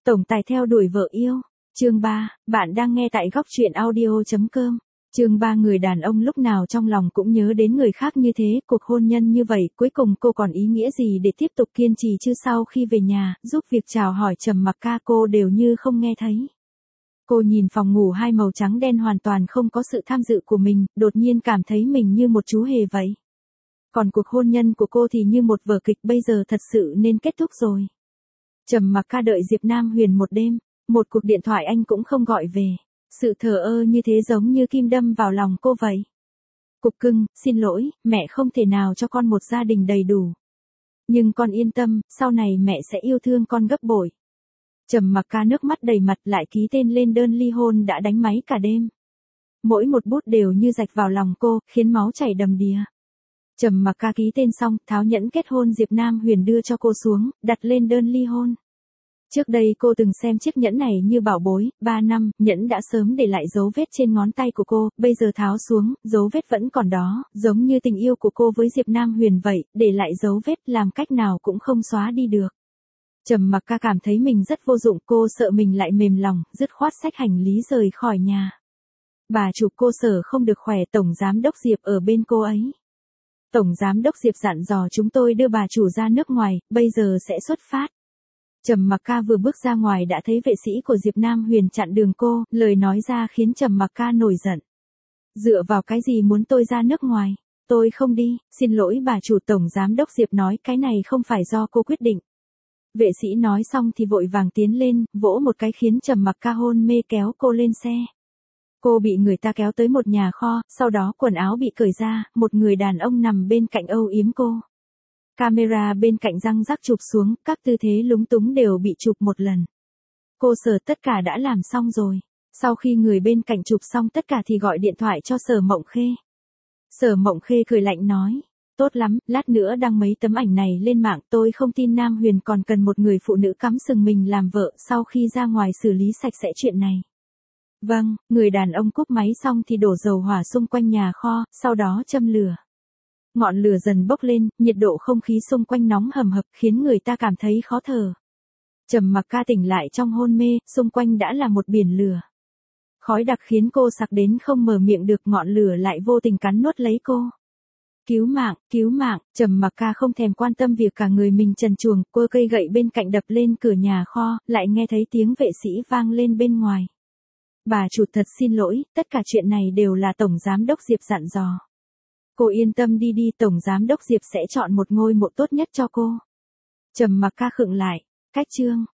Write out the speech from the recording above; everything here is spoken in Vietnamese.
Tổng tài theo đuổi vợ yêu. Chương 3, bạn đang nghe tại góc truyện audio.com. Chương 3, người đàn ông lúc nào trong lòng cũng nhớ đến người khác như thế, cuộc hôn nhân như vậy, cuối cùng cô còn ý nghĩa gì để tiếp tục kiên trì chứ? Sau khi về nhà, giúp việc chào hỏi Trầm Mặc Ca, cô đều như không nghe thấy. Cô nhìn phòng ngủ hai màu trắng đen hoàn toàn không có sự tham dự của mình, đột nhiên cảm thấy mình như một chú hề vậy. Còn cuộc hôn nhân của cô thì như một vở kịch, bây giờ thật sự nên kết thúc rồi. Trầm Mặc Ca đợi Diệp Nam Huyền một đêm, một cuộc điện thoại anh cũng không gọi về. Sự thờ ơ như thế giống như kim đâm vào lòng cô vậy. Cục cưng, xin lỗi, mẹ không thể nào cho con một gia đình đầy đủ. Nhưng con yên tâm, sau này mẹ sẽ yêu thương con gấp bội. Trầm Mặc Ca nước mắt đầy mặt lại ký tên lên đơn ly hôn đã đánh máy cả đêm. Mỗi một bút đều như rạch vào lòng cô, khiến máu chảy đầm đìa. Trầm Mặc Ca ký tên xong, tháo nhẫn kết hôn Diệp Nam Huyền đưa cho cô xuống, đặt lên đơn ly hôn. Trước đây cô từng xem chiếc nhẫn này như bảo bối, 3 năm, nhẫn đã sớm để lại dấu vết trên ngón tay của cô, bây giờ tháo xuống, dấu vết vẫn còn đó, giống như tình yêu của cô với Diệp Nam Huyền vậy, để lại dấu vết làm cách nào cũng không xóa đi được. Trầm Mặc Ca cảm thấy mình rất vô dụng, cô sợ mình lại mềm lòng, dứt khoát xách hành lý rời khỏi nhà. Bà chủ cô Sở không được khỏe, Tổng Giám đốc Diệp ở bên cô ấy. Tổng Giám đốc Diệp dặn dò chúng tôi đưa bà chủ ra nước ngoài, bây giờ sẽ xuất phát. Trầm Mặc Ca vừa bước ra ngoài đã thấy vệ sĩ của Diệp Nam Huyền chặn đường cô, lời nói ra khiến Trầm Mặc Ca nổi giận. Dựa vào cái gì muốn tôi ra nước ngoài? Tôi không đi, xin lỗi bà chủ. Tổng Giám đốc Diệp nói cái này không phải do cô quyết định. Vệ sĩ nói xong thì vội vàng tiến lên, vỗ một cái khiến Trầm Mặc Ca hôn mê kéo cô lên xe. Cô bị người ta kéo tới một nhà kho, sau đó quần áo bị cởi ra, một người đàn ông nằm bên cạnh âu yếm cô. Camera bên cạnh răng rắc chụp xuống, các tư thế lúng túng đều bị chụp một lần. Cô Sở tất cả đã làm xong rồi. Sau khi người bên cạnh chụp xong tất cả thì gọi điện thoại cho Sở Mộng Khê. Sở Mộng Khê cười lạnh nói, tốt lắm, lát nữa đăng mấy tấm ảnh này lên mạng, tôi không tin Nam Huyền còn cần một người phụ nữ cắm sừng mình làm vợ, sau khi ra ngoài xử lý sạch sẽ chuyện này. Vâng, người đàn ông cúp máy xong thì đổ dầu hỏa xung quanh nhà kho, sau đó châm lửa. Ngọn lửa dần bốc lên, nhiệt độ không khí xung quanh nóng hầm hập khiến người ta cảm thấy khó thở. Trầm Mặc Ca tỉnh lại trong hôn mê, xung quanh đã là một biển lửa. Khói đặc khiến cô sặc đến không mở miệng được, ngọn lửa lại vô tình cắn nuốt lấy cô. Cứu mạng, Trầm Mặc Ca không thèm quan tâm việc cả người mình trần truồng, cô cây gậy bên cạnh đập lên cửa nhà kho, lại nghe thấy tiếng vệ sĩ vang lên bên ngoài. Bà chủ thật xin lỗi, tất cả chuyện này đều là Tổng Giám đốc Diệp dặn dò. Cô yên tâm đi, Tổng Giám đốc Diệp sẽ chọn một ngôi mộ tốt nhất cho cô. Trầm Mặc Ca khựng lại, cách chương.